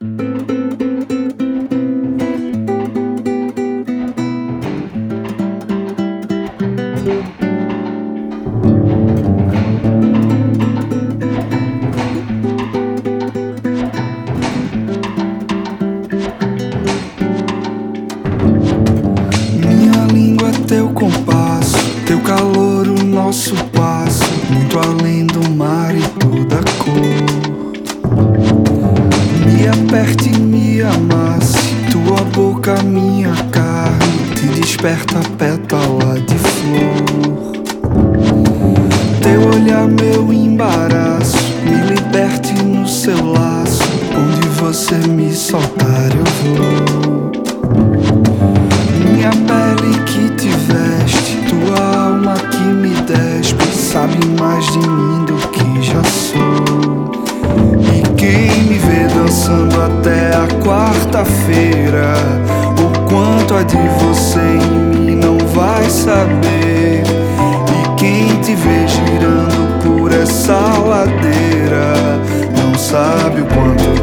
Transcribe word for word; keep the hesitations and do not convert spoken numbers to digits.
Minha língua é teu compasso, teu calor o nosso passo, muito além do mar e toda cor. Me aperte e me amasse, tua boca minha carne, te desperta pétala de flor. Teu olhar meu embaraço, me liberte no seu laço, onde você me soltar eu vou. Minha pele que te veste, tua alma que me despe, sabe mais de mim do que já sou. E quem me vê dançando até a quarta-feira, o quanto há de você em mim não vai saber. E quem te vê girando por essa ladeira, não sabe o quanto